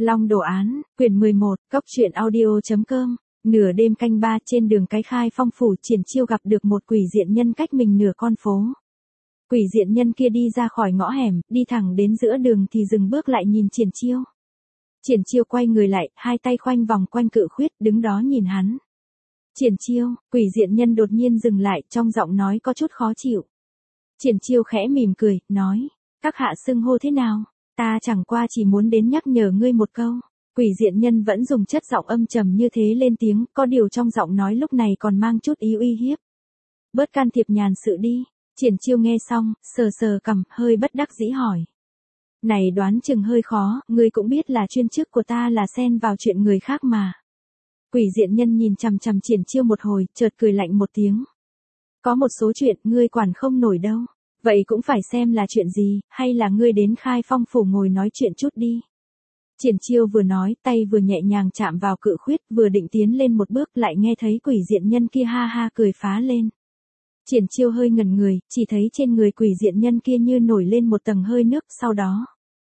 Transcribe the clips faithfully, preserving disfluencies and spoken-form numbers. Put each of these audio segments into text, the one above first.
Long Đồ Án, quyển mười một, cốc truyện audio.com, nửa đêm canh ba trên đường cái Khai Phong phủ Triển Chiêu gặp được một quỷ diện nhân cách mình nửa con phố. Quỷ diện nhân kia đi ra khỏi ngõ hẻm, đi thẳng đến giữa đường thì dừng bước lại nhìn Triển Chiêu. Triển Chiêu quay người lại, hai tay khoanh vòng quanh cự khuyết, đứng đó nhìn hắn. Triển Chiêu, quỷ diện nhân đột nhiên dừng lại, trong giọng nói có chút khó chịu. Triển Chiêu khẽ mỉm cười, nói, các hạ xưng hô thế nào? Ta chẳng qua chỉ muốn đến nhắc nhở ngươi một câu. Quỷ diện nhân vẫn dùng chất giọng âm trầm như thế lên tiếng, có điều trong giọng nói lúc này còn mang chút ý uy hiếp. Bớt can thiệp nhàn sự đi. Triển Chiêu nghe xong, sờ sờ cằm, hơi bất đắc dĩ hỏi. Này đoán chừng hơi khó, ngươi cũng biết là chuyên chức của ta là xen vào chuyện người khác mà. Quỷ diện nhân nhìn chằm chằm Triển Chiêu một hồi, chợt cười lạnh một tiếng. Có một số chuyện ngươi quản không nổi đâu. Vậy cũng phải xem là chuyện gì, hay là ngươi đến Khai Phong phủ ngồi nói chuyện chút đi. Triển Chiêu vừa nói, tay vừa nhẹ nhàng chạm vào cự khuyết, vừa định tiến lên một bước lại nghe thấy quỷ diện nhân kia ha ha cười phá lên. Triển Chiêu hơi ngẩn người, chỉ thấy trên người quỷ diện nhân kia như nổi lên một tầng hơi nước, sau đó.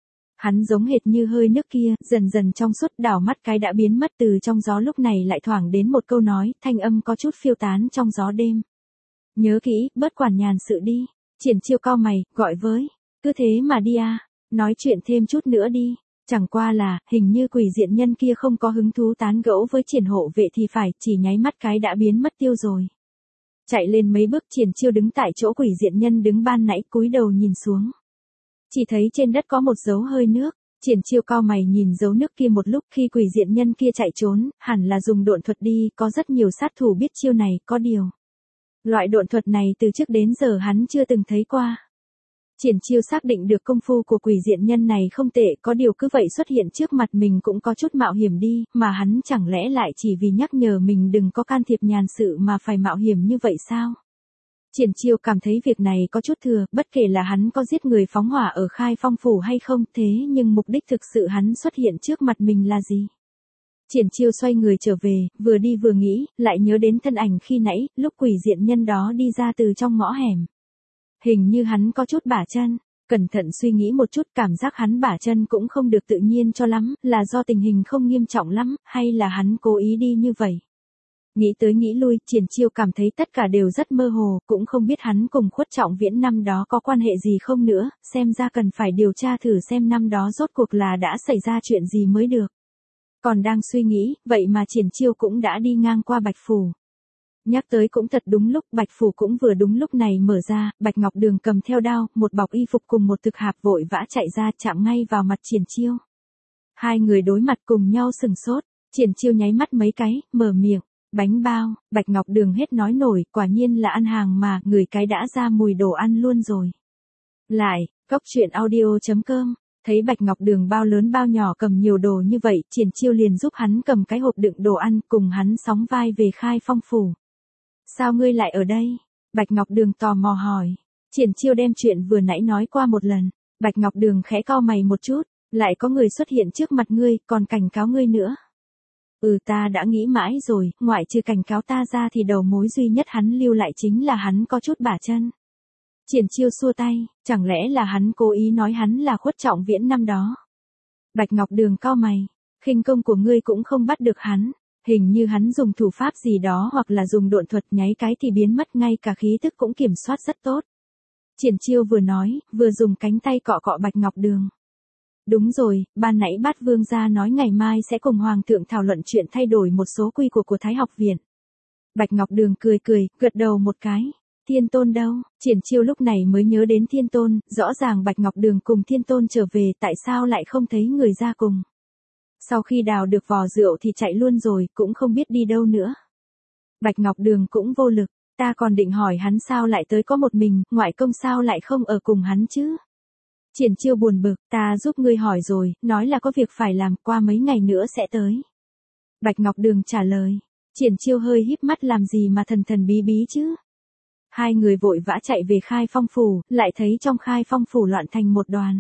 Hắn giống hệt như hơi nước kia, dần dần trong suốt, đảo mắt cái đã biến mất từ trong gió, lúc này lại thoảng đến một câu nói, thanh âm có chút phiêu tán trong gió đêm. Nhớ kỹ, bớt quản nhàn sự đi. Triển Chiêu cau mày, gọi với, cứ thế mà đi à, nói chuyện thêm chút nữa đi. Chẳng qua là, hình như quỷ diện nhân kia không có hứng thú tán gẫu với Triển hộ vệ thì phải, chỉ nháy mắt cái đã biến mất tiêu rồi. Chạy lên mấy bước, Triển Chiêu đứng tại chỗ quỷ diện nhân đứng ban nãy, cúi đầu nhìn xuống. Chỉ thấy trên đất có một dấu hơi nước. Triển Chiêu cau mày nhìn dấu nước kia một lúc, khi quỷ diện nhân kia chạy trốn, hẳn là dùng độn thuật đi, có rất nhiều sát thủ biết chiêu này, có điều. Loại độn thuật này từ trước đến giờ hắn chưa từng thấy qua. Triển Chiêu xác định được công phu của quỷ diện nhân này không tệ, có điều cứ vậy xuất hiện trước mặt mình cũng có chút mạo hiểm đi, mà hắn chẳng lẽ lại chỉ vì nhắc nhở mình đừng có can thiệp nhàn sự mà phải mạo hiểm như vậy sao? Triển Chiêu cảm thấy việc này có chút thừa, bất kể là hắn có giết người phóng hỏa ở Khai Phong phủ hay không, thế nhưng mục đích thực sự hắn xuất hiện trước mặt mình là gì? Triển Chiêu xoay người trở về, vừa đi vừa nghĩ, lại nhớ đến thân ảnh khi nãy, lúc quỷ diện nhân đó đi ra từ trong ngõ hẻm. Hình như hắn có chút bả chân, cẩn thận suy nghĩ một chút, cảm giác hắn bả chân cũng không được tự nhiên cho lắm, là do tình hình không nghiêm trọng lắm, hay là hắn cố ý đi như vậy. Nghĩ tới nghĩ lui, Triển Chiêu cảm thấy tất cả đều rất mơ hồ, cũng không biết hắn cùng Khuất Trọng Viễn năm đó có quan hệ gì không nữa, xem ra cần phải điều tra thử xem năm đó rốt cuộc là đã xảy ra chuyện gì mới được. Còn đang suy nghĩ, vậy mà Triển Chiêu cũng đã đi ngang qua Bạch Phủ. Nhắc tới cũng thật đúng lúc, Bạch Phủ cũng vừa đúng lúc này mở ra, Bạch Ngọc Đường cầm theo đao, một bọc y phục cùng một thực hạp vội vã chạy ra, chạm ngay vào mặt Triển Chiêu. Hai người đối mặt cùng nhau sừng sốt, Triển Chiêu nháy mắt mấy cái, mở miệng, bánh bao. Bạch Ngọc Đường hết nói nổi, quả nhiên là ăn hàng mà, người cái đã ra mùi đồ ăn luôn rồi. Lại, cốc truyện audio.com. Thấy Bạch Ngọc Đường bao lớn bao nhỏ cầm nhiều đồ như vậy, Triển Chiêu liền giúp hắn cầm cái hộp đựng đồ ăn, cùng hắn sóng vai về Khai Phong phủ. Sao ngươi lại ở đây? Bạch Ngọc Đường tò mò hỏi. Triển Chiêu đem chuyện vừa nãy nói qua một lần. Bạch Ngọc Đường khẽ cau mày một chút, lại có người xuất hiện trước mặt ngươi, còn cảnh cáo ngươi nữa. Ừ, ta đã nghĩ mãi rồi, ngoại trừ cảnh cáo ta ra thì đầu mối duy nhất hắn lưu lại chính là hắn có chút bả chân. Triển Chiêu xua tay, chẳng lẽ là hắn cố ý nói hắn là Khuất Trọng Viễn năm đó. Bạch Ngọc Đường cau mày, khinh công của ngươi cũng không bắt được hắn, hình như hắn dùng thủ pháp gì đó hoặc là dùng độn thuật, nháy cái thì biến mất, ngay cả khí tức cũng kiểm soát rất tốt. Triển Chiêu vừa nói, vừa dùng cánh tay cọ cọ Bạch Ngọc Đường. Đúng rồi, ban nãy Bát Vương gia nói ngày mai sẽ cùng Hoàng thượng thảo luận chuyện thay đổi một số quy củ của Thái học viện. Bạch Ngọc Đường cười cười, gật đầu một cái. Thiên Tôn đâu? Triển Chiêu lúc này mới nhớ đến Thiên Tôn, rõ ràng Bạch Ngọc Đường cùng Thiên Tôn trở về, tại sao lại không thấy người ra cùng? Sau khi đào được vò rượu thì chạy luôn rồi, cũng không biết đi đâu nữa. Bạch Ngọc Đường cũng vô lực, ta còn định hỏi hắn sao lại tới có một mình, ngoại công sao lại không ở cùng hắn chứ? Triển Chiêu buồn bực, ta giúp ngươi hỏi rồi, nói là có việc phải làm, qua mấy ngày nữa sẽ tới. Bạch Ngọc Đường trả lời. Triển Chiêu hơi híp mắt, làm gì mà thần thần bí bí chứ? Hai người vội vã chạy về Khai Phong phủ, lại thấy trong Khai Phong phủ loạn thành một đoàn.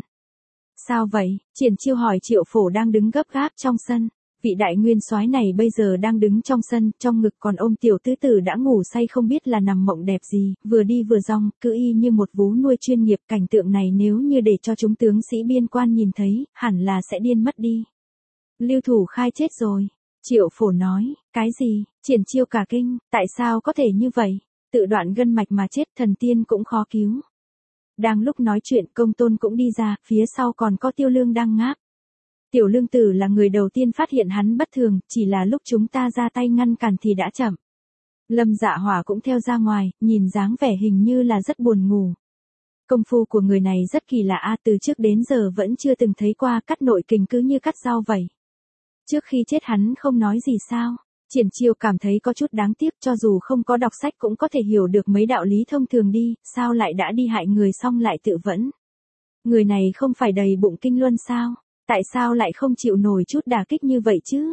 Sao vậy? Triển Chiêu hỏi Triệu Phổ đang đứng gấp gáp trong sân. Vị đại nguyên soái này bây giờ đang đứng trong sân, trong ngực còn ôm tiểu tứ tử đã ngủ say không biết là nằm mộng đẹp gì, vừa đi vừa rong, cứ y như một vú nuôi chuyên nghiệp. Cảnh tượng này nếu như để cho chúng tướng sĩ biên quan nhìn thấy, hẳn là sẽ điên mất đi. Lưu Thủ Khai chết rồi. Triệu Phổ nói, cái gì? Triển Chiêu cả kinh, tại sao có thể như vậy? Tự đoạn gân mạch mà chết, thần tiên cũng khó cứu. Đang lúc nói chuyện, Công Tôn cũng đi ra, phía sau còn có Tiêu Lương đang ngáp. Tiểu Lương Tử là người đầu tiên phát hiện hắn bất thường, chỉ là lúc chúng ta ra tay ngăn cản thì đã chậm. Lâm Dạ Hỏa cũng theo ra ngoài, nhìn dáng vẻ hình như là rất buồn ngủ. Công phu của người này rất kỳ lạ a, từ trước đến giờ vẫn chưa từng thấy qua, cắt nội kình cứ như cắt rau vậy. Trước khi chết hắn không nói gì sao? Triển Chiêu cảm thấy có chút đáng tiếc, cho dù không có đọc sách cũng có thể hiểu được mấy đạo lý thông thường đi, sao lại đã đi hại người xong lại tự vẫn. Người này không phải đầy bụng kinh luân sao? Tại sao lại không chịu nổi chút đả kích như vậy chứ?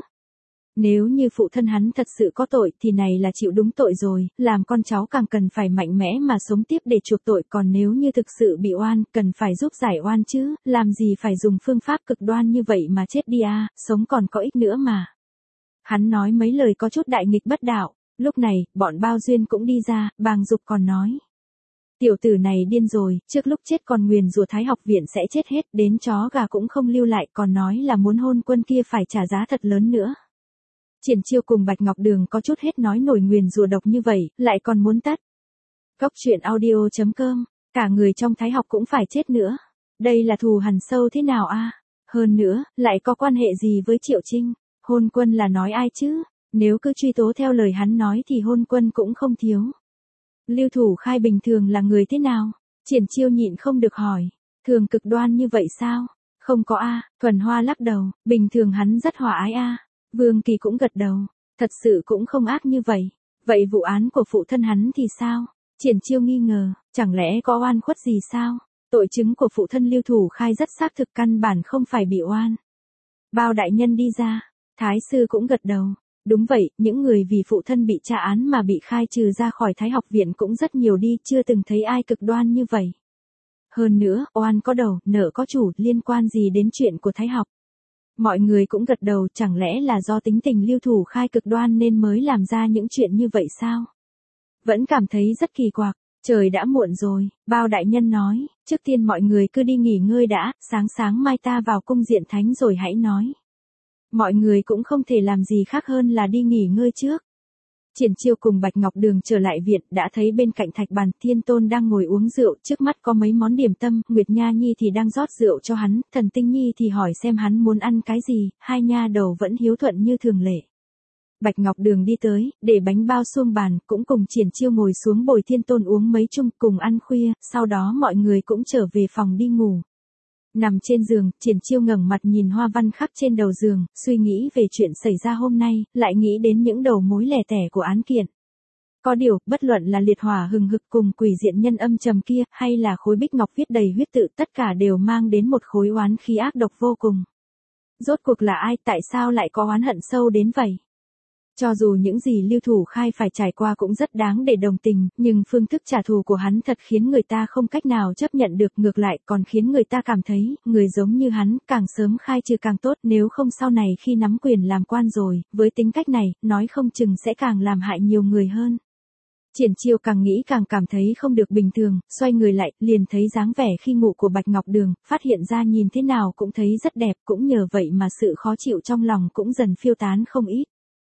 Nếu như phụ thân hắn thật sự có tội thì này là chịu đúng tội rồi, làm con cháu càng cần phải mạnh mẽ mà sống tiếp để chuộc tội, còn nếu như thực sự bị oan, cần phải giúp giải oan chứ, làm gì phải dùng phương pháp cực đoan như vậy mà chết đi à, sống còn có ích nữa mà. Hắn nói mấy lời có chút đại nghịch bất đạo, lúc này, bọn Bao Duyên cũng đi ra, Bàng Dục còn nói. Tiểu tử này điên rồi, trước lúc chết còn nguyền rủa Thái học viện sẽ chết hết, đến chó gà cũng không lưu lại, còn nói là muốn hôn quân kia phải trả giá thật lớn nữa. Triển Chiêu cùng Bạch Ngọc Đường có chút hết nói nổi nguyền rủa độc như vậy, lại còn muốn tắt. Góc truyện audio chấm com, cả người trong Thái học cũng phải chết nữa. Đây là thù hằn sâu thế nào a? Hơn nữa, lại có quan hệ gì với Triệu Trinh? Hôn quân là nói ai chứ? Nếu cứ truy tố theo lời hắn nói thì hôn quân cũng không thiếu. Lưu Thủ Khai bình thường là người thế nào? Triển Chiêu nhịn không được hỏi. Thường cực đoan như vậy sao? Không có a, Thuần Hoa lắc đầu, bình thường hắn rất hòa ái a. Vương Kỳ cũng gật đầu, thật sự cũng không ác như vậy. Vậy vụ án của phụ thân hắn thì sao? Triển Chiêu nghi ngờ, chẳng lẽ có oan khuất gì sao? Tội chứng của phụ thân Lưu Thủ Khai rất xác thực, căn bản không phải bị oan. Bao đại nhân đi ra, Thái sư cũng gật đầu. Đúng vậy, những người vì phụ thân bị tra án mà bị khai trừ ra khỏi Thái học viện cũng rất nhiều đi, chưa từng thấy ai cực đoan như vậy. Hơn nữa, oan có đầu, nợ có chủ, liên quan gì đến chuyện của Thái học? Mọi người cũng gật đầu, chẳng lẽ là do tính tình Lưu Thủ Khai cực đoan nên mới làm ra những chuyện như vậy sao? Vẫn cảm thấy rất kỳ quặc, trời đã muộn rồi, Bao đại nhân nói, trước tiên mọi người cứ đi nghỉ ngơi đã, sáng sáng mai ta vào cung Diện Thánh rồi hãy nói. Mọi người cũng không thể làm gì khác hơn là đi nghỉ ngơi trước. Triển Chiêu cùng Bạch Ngọc Đường trở lại viện, đã thấy bên cạnh thạch bàn Thiên Tôn đang ngồi uống rượu, trước mắt có mấy món điểm tâm, Nguyệt Nha Nhi thì đang rót rượu cho hắn, Thần Tinh Nhi thì hỏi xem hắn muốn ăn cái gì, hai nha đầu vẫn hiếu thuận như thường lệ. Bạch Ngọc Đường đi tới, để bánh bao xuông bàn, cũng cùng Triển Chiêu ngồi xuống bồi Thiên Tôn uống mấy chung, cùng ăn khuya, sau đó mọi người cũng trở về phòng đi ngủ. Nằm trên giường, Triển Chiêu ngẩng mặt nhìn hoa văn khắc trên đầu giường, suy nghĩ về chuyện xảy ra hôm nay, lại nghĩ đến những đầu mối lẻ tẻ của án kiện. Có điều, bất luận là liệt hỏa hừng hực cùng quỷ diện nhân âm trầm kia, hay là khối bích ngọc viết đầy huyết tự, tất cả đều mang đến một khối oán khí ác độc vô cùng. Rốt cuộc là ai, tại sao lại có oán hận sâu đến vậy? Cho dù những gì Lưu Thủ Khai phải trải qua cũng rất đáng để đồng tình, nhưng phương thức trả thù của hắn thật khiến người ta không cách nào chấp nhận được, ngược lại còn khiến người ta cảm thấy, người giống như hắn, càng sớm khai trừ càng tốt, nếu không sau này khi nắm quyền làm quan rồi, với tính cách này, nói không chừng sẽ càng làm hại nhiều người hơn. Triển Chiêu càng nghĩ càng cảm thấy không được bình thường, xoay người lại, liền thấy dáng vẻ khi ngủ của Bạch Ngọc Đường, phát hiện ra nhìn thế nào cũng thấy rất đẹp, cũng nhờ vậy mà sự khó chịu trong lòng cũng dần phiêu tán không ít.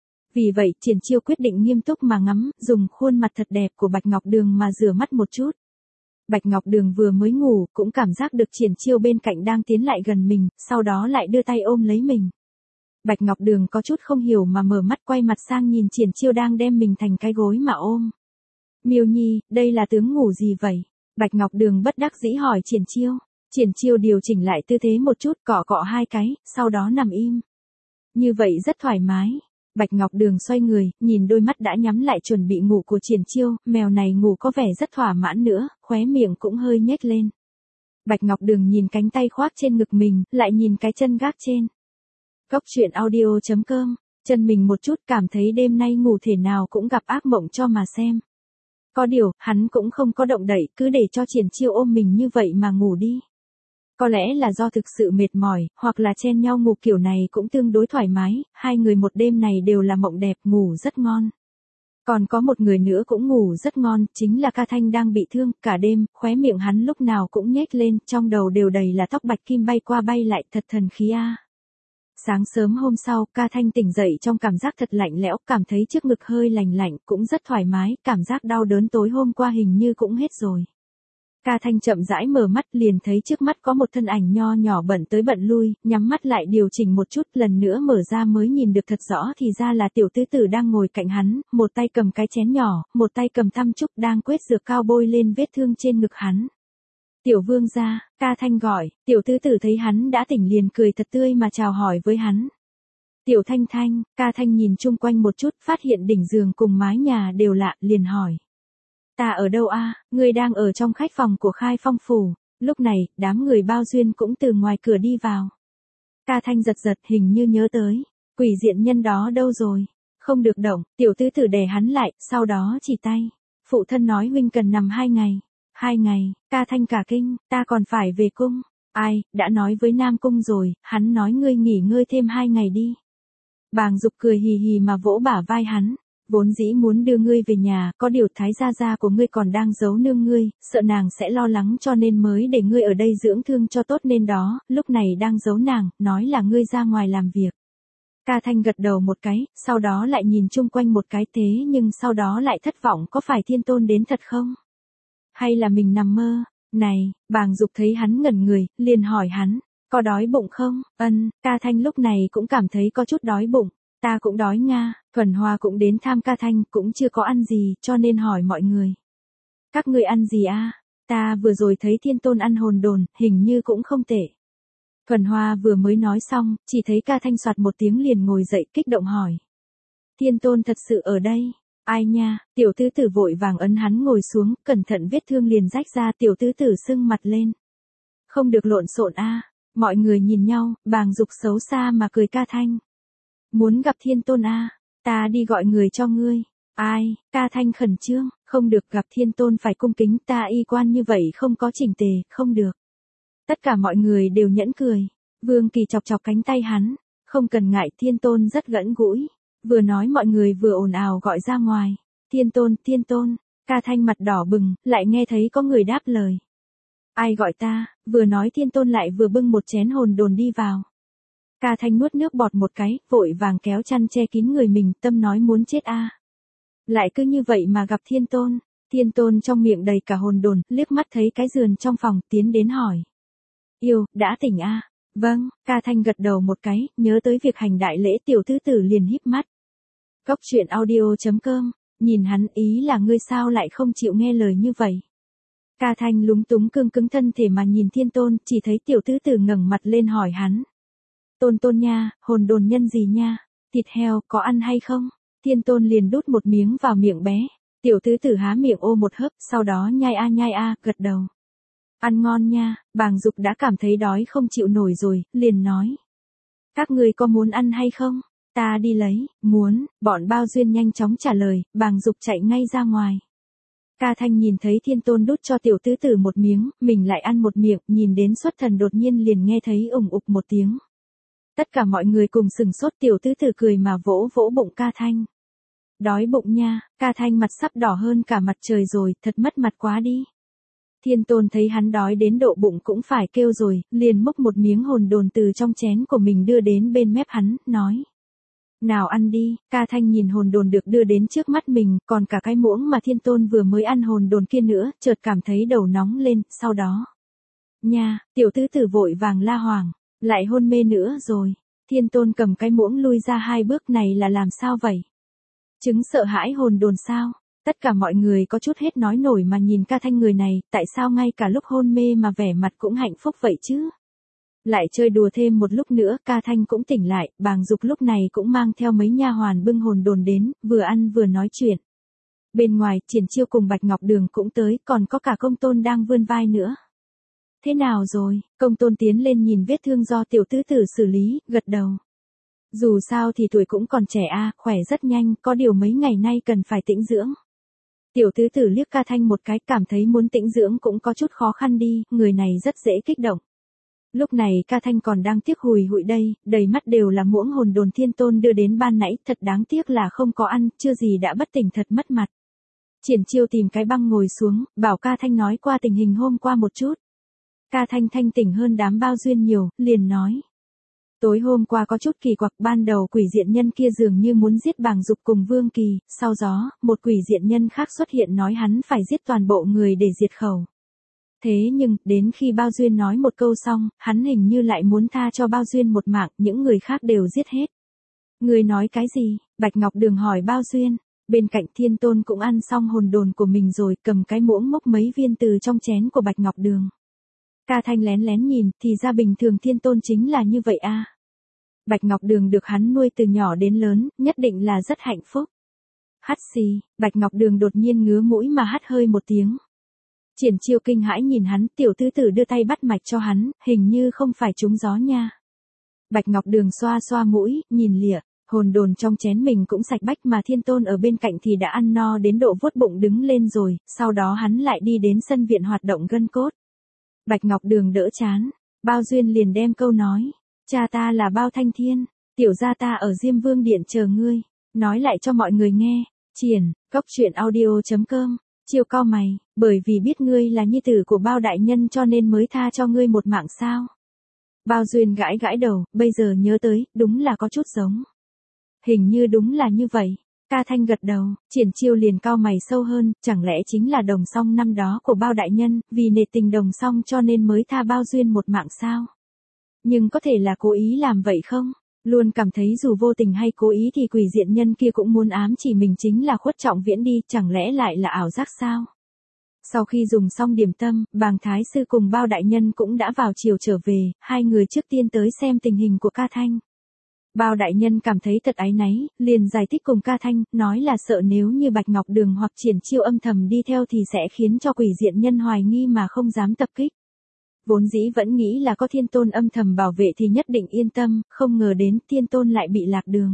Vì vậy, Triển Chiêu quyết định nghiêm túc mà ngắm, dùng khuôn mặt thật đẹp của Bạch Ngọc Đường mà rửa mắt một chút. Bạch Ngọc Đường vừa mới ngủ, cũng cảm giác được Triển Chiêu bên cạnh đang tiến lại gần mình, sau đó lại đưa tay ôm lấy mình. Bạch Ngọc Đường có chút không hiểu mà mở mắt quay mặt sang nhìn Triển Chiêu đang đem mình thành cái gối mà ôm. Miêu Nhi, đây là tướng ngủ gì vậy? Bạch Ngọc Đường bất đắc dĩ hỏi Triển Chiêu. Triển Chiêu điều chỉnh lại tư thế một chút, cọ cọ hai cái, sau đó nằm im. Như vậy rất thoải mái. Bạch Ngọc Đường xoay người, nhìn đôi mắt đã nhắm lại chuẩn bị ngủ của Triển Chiêu, mèo này ngủ có vẻ rất thỏa mãn nữa, khóe miệng cũng hơi nhếch lên. Bạch Ngọc Đường nhìn cánh tay khoác trên ngực mình, lại nhìn cái chân gác trên. Góc truyện audio chấm com, chân mình một chút cảm thấy đêm nay ngủ thể nào cũng gặp ác mộng cho mà xem. Có điều, hắn cũng không có động đậy, cứ để cho Triển Chiêu ôm mình như vậy mà ngủ đi. Có lẽ là do thực sự mệt mỏi, hoặc là chen nhau ngủ kiểu này cũng tương đối thoải mái, hai người một đêm này đều là mộng đẹp, ngủ rất ngon. Còn có một người nữa cũng ngủ rất ngon, chính là Ca Thanh đang bị thương, cả đêm, khóe miệng hắn lúc nào cũng nhếch lên, trong đầu đều đầy là tóc bạch kim bay qua bay lại, thật thần khí a. Sáng sớm hôm sau, Ca Thanh tỉnh dậy trong cảm giác thật lạnh lẽo, cảm thấy trước ngực hơi lành lạnh, cũng rất thoải mái, cảm giác đau đớn tối hôm qua hình như cũng hết rồi. Ca Thanh chậm rãi mở mắt liền thấy trước mắt có một thân ảnh nho nhỏ bận tới bận lui, nhắm mắt lại điều chỉnh một chút, lần nữa mở ra mới nhìn được thật rõ thì ra là tiểu tứ tử đang ngồi cạnh hắn, một tay cầm cái chén nhỏ, một tay cầm thăm trúc đang quét dược cao bôi lên vết thương trên ngực hắn. Tiểu vương gia, Ca Thanh gọi, tiểu tứ tử thấy hắn đã tỉnh liền cười thật tươi mà chào hỏi với hắn. Tiểu Thanh Thanh, Ca Thanh nhìn chung quanh một chút, phát hiện đỉnh giường cùng mái nhà đều lạ, liền hỏi. Ta ở đâu a? Ngươi đang ở trong khách phòng của Khai Phong phủ. Lúc này, đám người bao duyên cũng từ ngoài cửa đi vào. Ca Thanh giật giật hình như nhớ tới. Quỷ diện nhân đó đâu rồi? Không được động, tiểu tứ tử đè hắn lại, sau đó chỉ tay. Phụ thân nói huynh cần nằm hai ngày. Hai ngày, Ca Thanh cả kinh, ta còn phải về cung. Ai, đã nói với Nam Cung rồi, hắn nói ngươi nghỉ ngơi thêm hai ngày đi. Bàng Dục cười hì hì mà vỗ bả vai hắn. Vốn dĩ muốn đưa ngươi về nhà, có điều thái gia gia của ngươi còn đang giấu nương ngươi, sợ nàng sẽ lo lắng cho nên mới để ngươi ở đây dưỡng thương cho tốt nên đó, lúc này đang giấu nàng, nói là ngươi ra ngoài làm việc. Ca Thanh gật đầu một cái, sau đó lại nhìn chung quanh một cái thế nhưng sau đó lại thất vọng có phải Thiên Tôn đến thật không? Hay là mình nằm mơ? Này, Bàng Dục thấy hắn ngẩn người, liền hỏi hắn, có đói bụng không? Ân, Ca Thanh lúc này cũng cảm thấy có chút đói bụng. Ta cũng đói nga, Thuần Hoa cũng đến thăm Ca Thanh, cũng chưa có ăn gì, cho nên hỏi mọi người. Các ngươi ăn gì a? Ta vừa rồi thấy Thiên Tôn ăn hồn đồn, hình như cũng không tệ. Thuần Hoa vừa mới nói xong, chỉ thấy Ca Thanh soạt một tiếng liền ngồi dậy kích động hỏi. Thiên Tôn thật sự ở đây? Ai nha, tiểu tứ tử vội vàng ấn hắn ngồi xuống, cẩn thận vết thương liền rách ra, tiểu tứ tử sưng mặt lên. Không được lộn xộn a. Mọi người nhìn nhau, Bàng Dục xấu xa mà cười Ca Thanh. Muốn gặp Thiên Tôn a, ta đi gọi người cho ngươi. Ai, Ca Thanh khẩn trương, không được, gặp Thiên Tôn phải cung kính, ta y quan như vậy không có chỉnh tề, không được. Tất cả mọi người đều nhẫn cười. Vương Kỳ chọc chọc cánh tay hắn, không cần ngại, Thiên Tôn rất gần gũi. Vừa nói mọi người vừa ồn ào gọi ra ngoài. Thiên Tôn, Thiên Tôn, Ca Thanh mặt đỏ bừng, lại nghe thấy có người đáp lời. Ai gọi ta? Vừa nói Thiên Tôn lại vừa bưng một chén hồn đồn đi vào. Ca Thanh nuốt nước bọt một cái, vội vàng kéo chăn che kín người mình, tâm nói muốn chết a. Lại cứ như vậy mà gặp Thiên Tôn. Thiên Tôn trong miệng đầy cả hồn đồn, liếc mắt thấy cái giường trong phòng, tiến đến hỏi. Yêu, đã tỉnh a? Vâng, Ca Thanh gật đầu một cái, nhớ tới việc hành đại lễ, tiểu tứ tử liền híp mắt. Cốc truyện audio chấm com, nhìn hắn, ý là ngươi sao lại không chịu nghe lời như vậy. Ca Thanh lúng túng cương cứng thân thể mà nhìn Thiên Tôn, chỉ thấy tiểu tứ tử ngẩng mặt lên hỏi hắn. Tôn Tôn nha, hồn đồn nhân gì nha? Thịt heo, có ăn hay không? Thiên Tôn liền đút một miếng vào miệng bé. Tiểu tứ tử há miệng ô một hớp, sau đó nhai a nhai a, gật đầu. Ăn ngon nha, Bàng Dục đã cảm thấy đói không chịu nổi rồi, liền nói. Các người có muốn ăn hay không? Ta đi lấy, muốn, bọn bao duyên nhanh chóng trả lời, Bàng Dục chạy ngay ra ngoài. Ca Thanh nhìn thấy Thiên Tôn đút cho tiểu tứ tử một miếng, mình lại ăn một miệng, nhìn đến xuất thần đột nhiên liền nghe thấy ủng ục một tiếng. Tất cả mọi người cùng sừng sốt, tiểu tứ tử cười mà vỗ vỗ bụng Ca Thanh. Đói bụng nha, Ca Thanh mặt sắp đỏ hơn cả mặt trời rồi, thật mất mặt quá đi. Thiên Tôn thấy hắn đói đến độ bụng cũng phải kêu rồi, liền múc một miếng hồn đồn từ trong chén của mình đưa đến bên mép hắn, nói. Nào ăn đi, Ca Thanh nhìn hồn đồn được đưa đến trước mắt mình, còn cả cái muỗng mà Thiên Tôn vừa mới ăn hồn đồn kia nữa, chợt cảm thấy đầu nóng lên, sau đó. Nha, tiểu tứ tử vội vàng la hoảng, lại hôn mê nữa rồi. Thiên Tôn cầm cái muỗng lui ra hai bước, này là làm sao vậy? Chứng sợ hãi hồn đồn sao? Tất cả mọi người có chút hết nói nổi mà nhìn Ca Thanh người này, tại sao ngay cả lúc hôn mê mà vẻ mặt cũng hạnh phúc vậy chứ? Lại chơi đùa thêm một lúc nữa, Ca Thanh cũng tỉnh lại, Bàng Dục lúc này cũng mang theo mấy nha hoàn bưng hồn đồn đến, vừa ăn vừa nói chuyện. Bên ngoài, Triển Chiêu cùng Bạch Ngọc Đường cũng tới, còn có cả Công Tôn đang vươn vai nữa. Thế nào rồi? Công Tôn tiến lên nhìn vết thương do tiểu tứ tử xử lý, gật đầu. Dù sao thì tuổi cũng còn trẻ a, khỏe rất nhanh, có điều mấy ngày nay cần phải tĩnh dưỡng. Tiểu tứ tử liếc Ca Thanh một cái, cảm thấy muốn tĩnh dưỡng cũng có chút khó khăn đi, người này rất dễ kích động. Lúc này Ca Thanh còn đang tiếc hùi hụi đây, đầy mắt đều là muỗng hồn đồn Thiên Tôn đưa đến ban nãy, thật đáng tiếc là không có ăn, chưa gì đã bất tỉnh, thật mất mặt. Triển Chiêu tìm cái băng ngồi xuống, bảo Ca Thanh nói qua tình hình hôm qua một chút. Ca Thanh thanh tỉnh hơn đám bao duyên nhiều, liền nói. Tối hôm qua có chút kỳ quặc, ban đầu quỷ diện nhân kia dường như muốn giết Bàng Dục cùng Vương Kỳ, sau đó, một quỷ diện nhân khác xuất hiện nói hắn phải giết toàn bộ người để diệt khẩu. Thế nhưng, đến khi Bao Duyên nói một câu xong, hắn hình như lại muốn tha cho Bao Duyên một mạng, những người khác đều giết hết. Người nói cái gì? Bạch Ngọc Đường hỏi Bao Duyên. Bên cạnh Thiên Tôn cũng ăn xong hồn đồn của mình rồi, cầm cái muỗng múc mấy viên từ trong chén của Bạch Ngọc Đường. Ca Thanh lén lén nhìn, thì ra bình thường Thiên Tôn chính là như vậy a. Bạch Ngọc Đường được hắn nuôi từ nhỏ đến lớn, nhất định là rất hạnh phúc. Hắt xì, Bạch Ngọc Đường đột nhiên ngứa mũi mà hắt hơi một tiếng. Triển Chiêu kinh hãi nhìn hắn, tiểu tứ tử đưa tay bắt mạch cho hắn, hình như không phải trúng gió nha. Bạch Ngọc Đường xoa xoa mũi, nhìn lịa, hồn đồn trong chén mình cũng sạch bách mà Thiên Tôn ở bên cạnh thì đã ăn no đến độ vuốt bụng đứng lên rồi, sau đó hắn lại đi đến sân viện hoạt động gân cốt. Bạch Ngọc Đường đỡ chán, Bao Duyên liền đem câu nói, cha ta là Bao Thanh Thiên, tiểu gia ta ở Diêm Vương Điện chờ ngươi, nói lại cho mọi người nghe. Triển, cốc truyện audio chấm com. Chiêu cau mày, bởi vì biết ngươi là nhi tử của Bao đại nhân cho nên mới tha cho ngươi một mạng sao? Bao Duyên gãi gãi đầu, bây giờ nhớ tới, đúng là có chút giống. Hình như đúng là như vậy. Ca Thanh gật đầu, Triển Chiêu liền cau mày sâu hơn, chẳng lẽ chính là đồng song năm đó của Bao đại nhân, vì nể tình đồng song cho nên mới tha Bao Duyên một mạng sao? Nhưng có thể là cố ý làm vậy không? Luôn cảm thấy dù vô tình hay cố ý thì quỷ diện nhân kia cũng muốn ám chỉ mình chính là Khuất Trọng Viễn đi, chẳng lẽ lại là ảo giác sao? Sau khi dùng xong điểm tâm, Bàng Thái Sư cùng Bao đại nhân cũng đã vào chiều trở về, hai người trước tiên tới xem tình hình của Ca Thanh. Bao đại nhân cảm thấy thật áy náy, liền giải thích cùng Ca Thanh, nói là sợ nếu như Bạch Ngọc Đường hoặc Triển Chiêu âm thầm đi theo thì sẽ khiến cho quỷ diện nhân hoài nghi mà không dám tập kích. Vốn dĩ vẫn nghĩ là có Thiên Tôn âm thầm bảo vệ thì nhất định yên tâm, không ngờ đến Thiên Tôn lại bị lạc đường.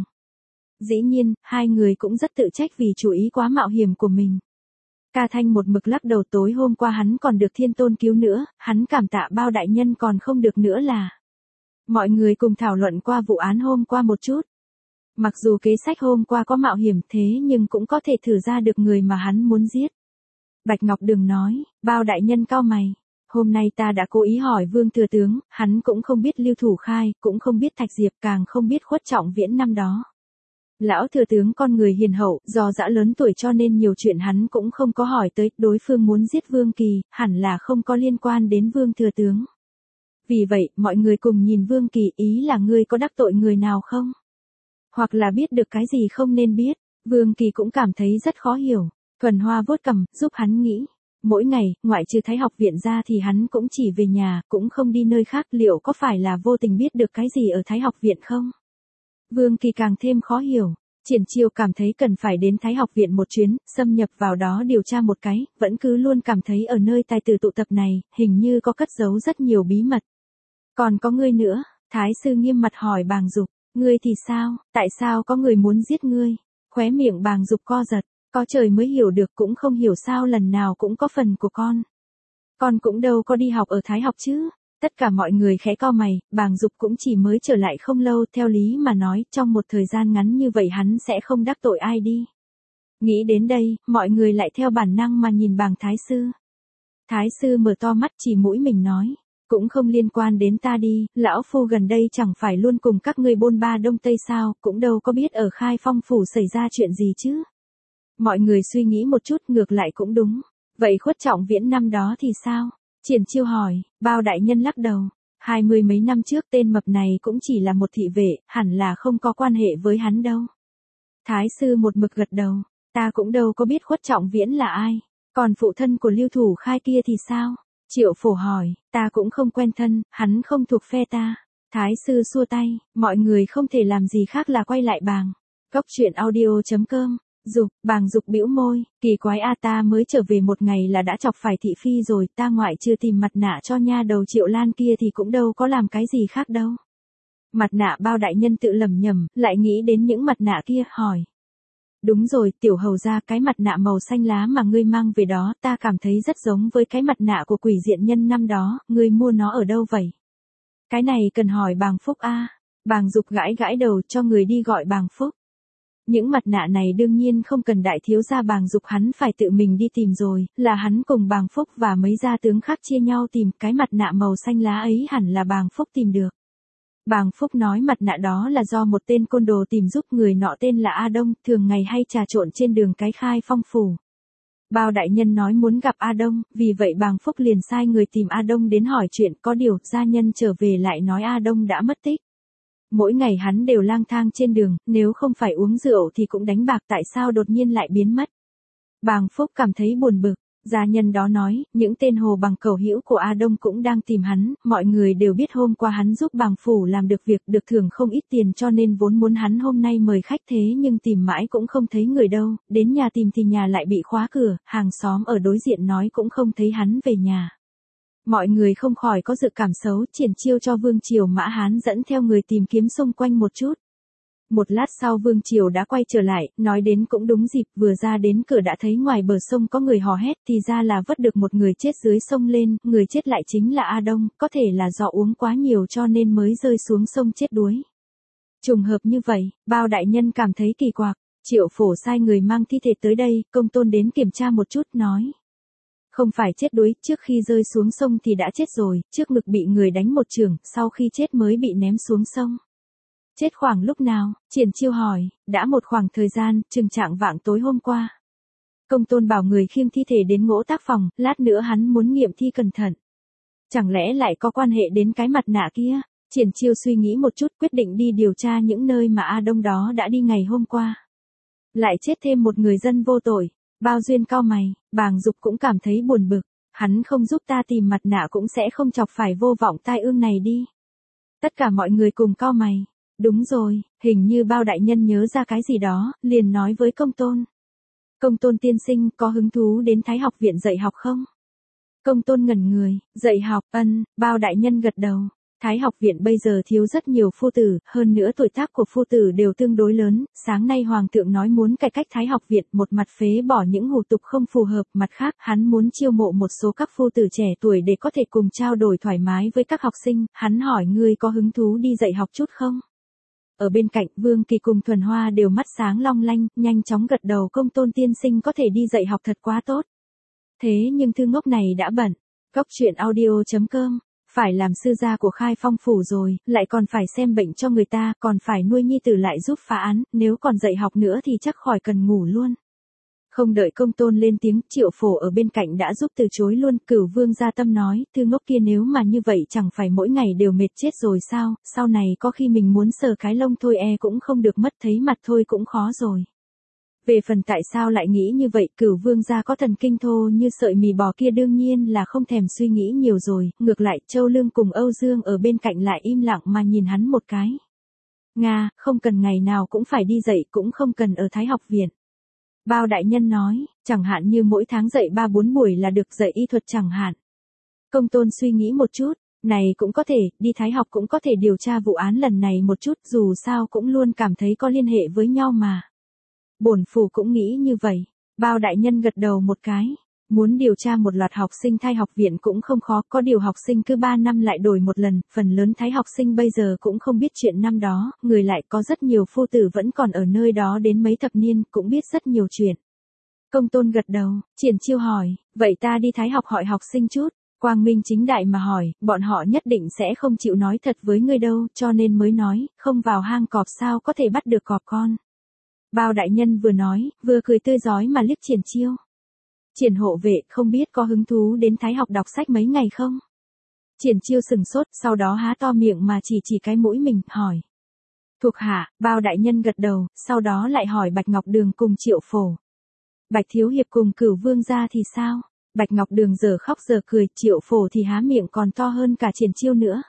Dĩ nhiên, hai người cũng rất tự trách vì chủ ý quá mạo hiểm của mình. Ca Thanh một mực lắc đầu, tối hôm qua hắn còn được Thiên Tôn cứu nữa, hắn cảm tạ Bao đại nhân còn không được nữa là. Mọi người cùng thảo luận qua vụ án hôm qua một chút. Mặc dù kế sách hôm qua có mạo hiểm thế nhưng cũng có thể thử ra được người mà hắn muốn giết. Bạch Ngọc Đường nói, Bao đại nhân cau mày. Hôm nay ta đã cố ý hỏi Vương Thừa Tướng, hắn cũng không biết Lưu Thủ Khai, cũng không biết Thạch Diệp, càng không biết Khuất Trọng Viễn năm đó. Lão Thừa Tướng con người hiền hậu, do dã lớn tuổi cho nên nhiều chuyện hắn cũng không có hỏi tới, đối phương muốn giết Vương Kỳ, hẳn là không có liên quan đến Vương Thừa Tướng. Vì vậy, mọi người cùng nhìn Vương Kỳ, ý là ngươi có đắc tội người nào không? Hoặc là biết được cái gì không nên biết, Vương Kỳ cũng cảm thấy rất khó hiểu. Thuần Hoa vuốt cằm, giúp hắn nghĩ. Mỗi ngày, ngoại trừ Thái học viện ra thì hắn cũng chỉ về nhà, cũng không đi nơi khác, liệu có phải là vô tình biết được cái gì ở Thái học viện không? Vương Kỳ càng thêm khó hiểu. Triển Chiêu cảm thấy cần phải đến Thái học viện một chuyến, xâm nhập vào đó điều tra một cái, vẫn cứ luôn cảm thấy ở nơi tài tử tụ tập này, hình như có cất giấu rất nhiều bí mật. Còn có ngươi nữa, Thái sư nghiêm mặt hỏi Bàng Dục, ngươi thì sao, tại sao có người muốn giết ngươi? Khóe miệng Bàng Dục co giật, có trời mới hiểu được, cũng không hiểu sao lần nào cũng có phần của con. Con cũng đâu có đi học ở Thái học chứ. Tất cả mọi người khẽ cau mày, Bàng Dục cũng chỉ mới trở lại không lâu, theo lý mà nói, trong một thời gian ngắn như vậy hắn sẽ không đắc tội ai đi. Nghĩ đến đây, mọi người lại theo bản năng mà nhìn Bàng Thái sư. Thái sư mở to mắt chỉ mũi mình nói, cũng không liên quan đến ta đi, lão phu gần đây chẳng phải luôn cùng các ngươi bôn ba đông tây sao, cũng đâu có biết ở Khai Phong phủ xảy ra chuyện gì chứ. Mọi người suy nghĩ một chút, ngược lại cũng đúng. Vậy Khuất Trọng Viễn năm đó thì sao? Triển Chiêu hỏi. Bao đại nhân lắc đầu. Hai mươi mấy năm trước tên mập này cũng chỉ là một thị vệ, hẳn là không có quan hệ với hắn đâu. Thái sư một mực gật đầu. Ta cũng đâu có biết Khuất Trọng Viễn là ai. Còn phụ thân của Lưu Thủ Khai kia thì sao? Triệu Phổ hỏi. Ta cũng không quen thân, hắn không thuộc phe ta. Thái sư xua tay. Mọi người không thể làm gì khác là quay lại bàng. Cốc truyện audio chấm com. Dục, Bàng Dục bĩu môi, kỳ quái a, ta mới trở về một ngày là đã chọc phải thị phi rồi, ta ngoại chưa tìm mặt nạ cho nha đầu Triệu Lan kia thì cũng đâu có làm cái gì khác đâu. Mặt nạ Bao đại nhân tự lẩm nhẩm, lại nghĩ đến những mặt nạ kia, hỏi. Đúng rồi, tiểu hầu gia, cái mặt nạ màu xanh lá mà ngươi mang về đó, ta cảm thấy rất giống với cái mặt nạ của quỷ diện nhân năm đó, ngươi mua nó ở đâu vậy? Cái này cần hỏi Bàng Phúc a. Bàng Dục gãi gãi đầu, cho người đi gọi Bàng Phúc. Những mặt nạ này đương nhiên không cần đại thiếu gia Bàng Dục hắn phải tự mình đi tìm rồi, là hắn cùng Bàng Phúc và mấy gia tướng khác chia nhau tìm, cái mặt nạ màu xanh lá ấy hẳn là Bàng Phúc tìm được. Bàng Phúc nói mặt nạ đó là do một tên côn đồ tìm giúp, người nọ tên là A Đông, thường ngày hay trà trộn trên đường cái Khai Phong phủ. Bao đại nhân nói muốn gặp A Đông, vì vậy Bàng Phúc liền sai người tìm A Đông đến hỏi chuyện, có điều gia nhân trở về lại nói A Đông đã mất tích. Mỗi ngày hắn đều lang thang trên đường, nếu không phải uống rượu thì cũng đánh bạc, tại sao đột nhiên lại biến mất. Bàng Phúc cảm thấy buồn bực. Gia nhân đó nói, những tên hồ bằng cầu hữu của A Đông cũng đang tìm hắn, mọi người đều biết hôm qua hắn giúp Bàng phủ làm được việc, được thưởng không ít tiền, cho nên vốn muốn hắn hôm nay mời khách, thế nhưng tìm mãi cũng không thấy người đâu, đến nhà tìm thì nhà lại bị khóa cửa, hàng xóm ở đối diện nói cũng không thấy hắn về nhà. Mọi người không khỏi có dự cảm xấu, triển chiêu cho Vương Triều Mã Hán dẫn theo người tìm kiếm xung quanh một chút. Một lát sau Vương Triều đã quay trở lại, nói đến cũng đúng dịp, vừa ra đến cửa đã thấy ngoài bờ sông có người hò hét, thì ra là vớt được một người chết dưới sông lên, người chết lại chính là A Đông, có thể là do uống quá nhiều cho nên mới rơi xuống sông chết đuối. Trùng hợp như vậy, Bao đại nhân cảm thấy kỳ quặc, Triệu Phổ sai người mang thi thể tới đây, Công Tôn đến kiểm tra một chút, nói. Không phải chết đuối, trước khi rơi xuống sông thì đã chết rồi, trước ngực bị người đánh một chưởng, sau khi chết mới bị ném xuống sông. Chết khoảng lúc nào? Triển Chiêu hỏi. Đã một khoảng thời gian, chừng trạng vạng tối hôm qua. Công Tôn bảo người khiêng thi thể đến Ngỗ Tác phòng, lát nữa hắn muốn nghiệm thi cẩn thận. Chẳng lẽ lại có quan hệ đến cái mặt nạ kia? Triển Chiêu suy nghĩ một chút, quyết định đi điều tra những nơi mà A Đông đó đã đi ngày hôm qua. Lại chết thêm một người dân vô tội. Bao Duyên cau mày, Bàng Dục cũng cảm thấy buồn bực. Hắn không giúp ta tìm mặt nạ cũng sẽ không chọc phải vô vọng tai ương này đi. Tất cả mọi người cùng cau mày. Đúng rồi, hình như Bao đại nhân nhớ ra cái gì đó, liền nói với Công Tôn. Công Tôn tiên sinh có hứng thú đến Thái học viện dạy học không? Công Tôn ngẩn người, dạy học, ân, Bao đại nhân gật đầu. Thái học viện bây giờ thiếu rất nhiều phu tử, hơn nữa tuổi tác của phu tử đều tương đối lớn, sáng nay Hoàng thượng nói muốn cải cách Thái học viện, một mặt phế bỏ những hủ tục không phù hợp, mặt khác hắn muốn chiêu mộ một số các phu tử trẻ tuổi để có thể cùng trao đổi thoải mái với các học sinh, hắn hỏi ngươi có hứng thú đi dạy học chút không? Ở bên cạnh Vương Kỳ cùng Thuần Hoa đều mắt sáng long lanh, nhanh chóng gật đầu. Công Tôn tiên sinh có thể đi dạy học thật quá tốt. Thế nhưng thư ngốc này đã bận. Cóc truyện audio chấm com, phải làm sư gia của Khai Phong phủ rồi, lại còn phải xem bệnh cho người ta, còn phải nuôi nhi tử lại giúp phá án, nếu còn dạy học nữa thì chắc khỏi cần ngủ luôn. Không đợi Công Tôn lên tiếng, Triệu Phổ ở bên cạnh đã giúp từ chối luôn. Cửu Vương gia tâm nói, thư ngốc kia nếu mà như vậy chẳng phải mỗi ngày đều mệt chết rồi sao, sau này có khi mình muốn sờ cái lông thôi e cũng không được, mất thấy mặt thôi cũng khó rồi. Về phần tại sao lại nghĩ như vậy, Cửu Vương gia có thần kinh thô như sợi mì bò kia đương nhiên là không thèm suy nghĩ nhiều rồi, ngược lại Châu Lương cùng Âu Dương ở bên cạnh lại im lặng mà nhìn hắn một cái. Nga, không cần ngày nào cũng phải đi dạy, cũng không cần ở Thái học viện. Bao đại nhân nói, chẳng hạn như mỗi tháng dạy ba bốn buổi là được, dạy y thuật chẳng hạn. Công Tôn suy nghĩ một chút, này cũng có thể, đi Thái học cũng có thể điều tra vụ án lần này một chút, dù sao cũng luôn cảm thấy có liên hệ với nhau mà. Bổn phủ cũng nghĩ như vậy. Bao đại nhân gật đầu một cái. Muốn điều tra một loạt học sinh Thái học viện cũng không khó, có điều học sinh cứ ba năm lại đổi một lần, phần lớn Thái học sinh bây giờ cũng không biết chuyện năm đó, người lại có rất nhiều phu tử vẫn còn ở nơi đó đến mấy thập niên, cũng biết rất nhiều chuyện. Công Tôn gật đầu, Triển Chiêu hỏi, vậy ta đi Thái học hỏi học sinh chút. Quang minh chính đại mà hỏi, bọn họ nhất định sẽ không chịu nói thật với ngươi đâu, cho nên mới nói, không vào hang cọp sao có thể bắt được cọp con. Bao đại nhân vừa nói, vừa cười tươi rói mà liếc Triển Chiêu. Triển hộ vệ không biết có hứng thú đến Thái học đọc sách mấy ngày không? Triển Chiêu sừng sốt, sau đó há to miệng mà chỉ chỉ cái mũi mình, hỏi. Thuộc hạ, Bao đại nhân gật đầu, sau đó lại hỏi Bạch Ngọc Đường cùng Triệu Phổ. Bạch Thiếu Hiệp cùng Cửu Vương gia thì sao? Bạch Ngọc Đường giờ khóc giờ cười, Triệu Phổ thì há miệng còn to hơn cả Triển Chiêu nữa.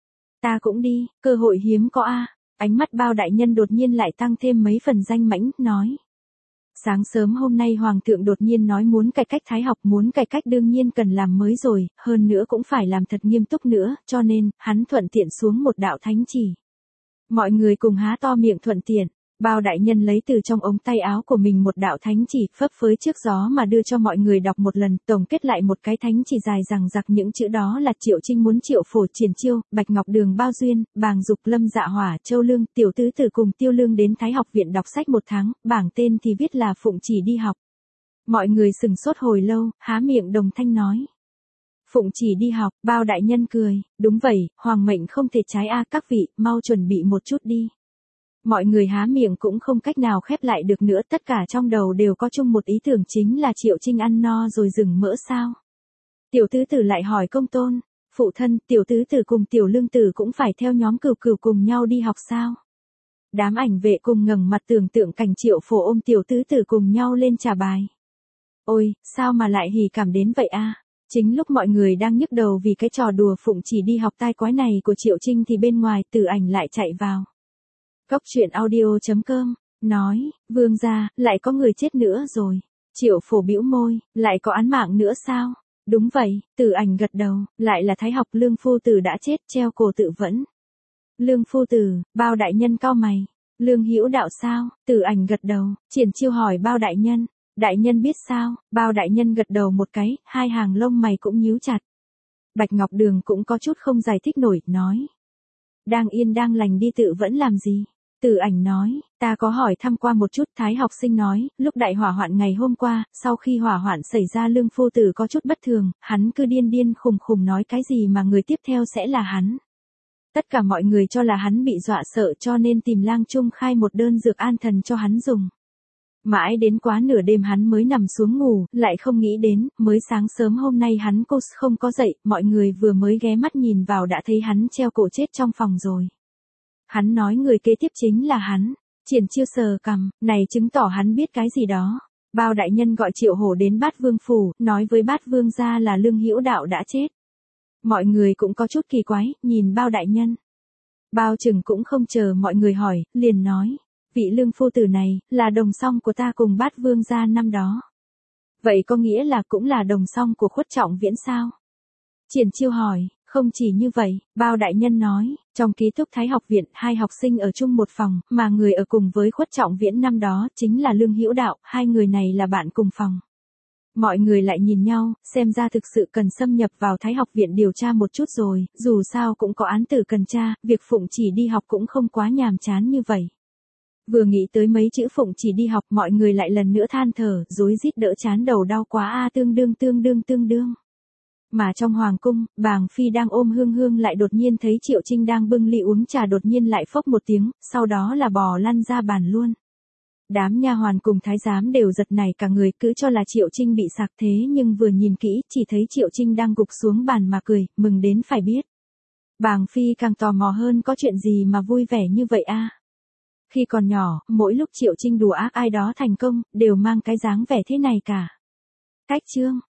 Ta cũng đi, cơ hội hiếm có a. Ánh mắt Bao đại nhân đột nhiên lại tăng thêm mấy phần danh mãnh, nói. Sáng sớm hôm nay Hoàng thượng đột nhiên nói muốn cải cách Thái học, muốn cải cách đương nhiên cần làm mới rồi, hơn nữa cũng phải làm thật nghiêm túc nữa, cho nên, hắn thuận tiện xuống một đạo thánh chỉ. Mọi người cùng há to miệng thuận tiện. Bao đại nhân lấy từ trong ống tay áo của mình một đạo thánh chỉ, phấp phới trước gió mà đưa cho mọi người đọc một lần, tổng kết lại một cái thánh chỉ dài rằng giặc, những chữ đó là Triệu Trinh muốn Triệu Phổ, Triển Chiêu, Bạch Ngọc Đường, Bao Duyên, Bàng Dục, Lâm Dạ Hỏa, Châu Lương, Tiểu Tứ Tử cùng Tiêu Lương đến Thái học viện đọc sách một tháng, bảng tên thì viết là Phụng Chỉ đi học. Mọi người sừng sốt hồi lâu, há miệng đồng thanh nói. Phụng chỉ đi học, Bao đại nhân cười, đúng vậy, hoàng mệnh không thể trái a, các vị, mau chuẩn bị một chút đi. Mọi người há miệng cũng không cách nào khép lại được nữa, tất cả trong đầu đều có chung một ý tưởng chính là Triệu Trinh ăn no rồi dừng mỡ sao. Tiểu tứ tử lại hỏi công tôn, phụ thân, tiểu tứ tử cùng tiểu lương tử cũng phải theo nhóm cừu cừu cùng nhau đi học sao? Đám ảnh vệ cùng ngẩng mặt tưởng tượng cảnh Triệu Phổ ôm tiểu tứ tử cùng nhau lên trả bài. Ôi, sao mà lại hỉ cảm đến vậy a? Chính lúc mọi người đang nhức đầu vì cái trò đùa Phụng chỉ đi học tai quái này của Triệu Trinh thì bên ngoài Tử Ảnh lại chạy vào. Góc truyện audio chấm com, nói, vương gia, lại có người chết nữa rồi. Triệu Phổ bĩu môi, lại có án mạng nữa sao? Đúng vậy, Tử Ảnh gật đầu, lại là Thái học Lương phu tử đã chết, treo cổ tự vẫn. Lương phu tử, Bao đại nhân cau mày. Lương Hữu đạo sao? Tử Ảnh gật đầu, Triển Chiêu hỏi Bao đại nhân. Đại nhân biết sao? Bao đại nhân gật đầu một cái, hai hàng lông mày cũng nhíu chặt. Bạch Ngọc Đường cũng có chút không giải thích nổi, nói. Đang yên đang lành đi tự vẫn làm gì? Tử Ảnh nói, ta có hỏi thăm qua một chút, Thái học sinh nói, lúc đại hỏa hoạn ngày hôm qua, sau khi hỏa hoạn xảy ra Lương phu tử có chút bất thường, hắn cứ điên điên khùng khùng nói cái gì mà người tiếp theo sẽ là hắn. Tất cả mọi người cho là hắn bị dọa sợ cho nên tìm Lang Trung khai một đơn dược an thần cho hắn dùng. Mãi đến quá nửa đêm hắn mới nằm xuống ngủ, lại không nghĩ đến, mới sáng sớm hôm nay hắn cô không có dậy, mọi người vừa mới ghé mắt nhìn vào đã thấy hắn treo cổ chết trong phòng rồi. Hắn nói người kế tiếp chính là hắn. Triển Chiêu sờ cằm, này chứng tỏ hắn biết cái gì đó. Bao đại nhân gọi Triệu Hổ đến Bát Vương phủ, nói với Bát Vương gia là Lương Hữu đạo đã chết. Mọi người cũng có chút kỳ quái, nhìn Bao đại nhân. Bao Trừng cũng không chờ mọi người hỏi, liền nói, vị Lương phu tử này, là đồng song của ta cùng Bát Vương gia năm đó. Vậy có nghĩa là cũng là đồng song của Khuất Trọng Viễn sao? Triển Chiêu hỏi, không chỉ như vậy, Bao đại nhân nói, trong ký túc Thái học viện, hai học sinh ở chung một phòng, mà người ở cùng với Khuất Trọng Viễn năm đó, chính là Lương Hữu đạo, hai người này là bạn cùng phòng. Mọi người lại nhìn nhau, xem ra thực sự cần xâm nhập vào Thái học viện điều tra một chút rồi, dù sao cũng có án tử cần tra, việc Phụng chỉ đi học cũng không quá nhàm chán như vậy. Vừa nghĩ tới mấy chữ Phụng chỉ đi học, mọi người lại lần nữa than thở, rối rít đỡ chán đầu đau quá a, à, tương đương tương đương tương đương. Mà trong hoàng cung, Bàng Phi đang ôm Hương Hương lại đột nhiên thấy Triệu Trinh đang bưng ly uống trà, đột nhiên lại phốc một tiếng, sau đó là bò lăn ra bàn luôn. Đám nha hoàn cùng thái giám đều giật nảy cả người, cứ cho là Triệu Trinh bị sặc, thế nhưng vừa nhìn kỹ, chỉ thấy Triệu Trinh đang gục xuống bàn mà cười, mừng đến phải biết. Bàng Phi càng tò mò hơn, có chuyện gì mà vui vẻ như vậy a? À? Khi còn nhỏ, mỗi lúc Triệu Trinh đùa ác ai đó thành công, đều mang cái dáng vẻ thế này cả. Cách chương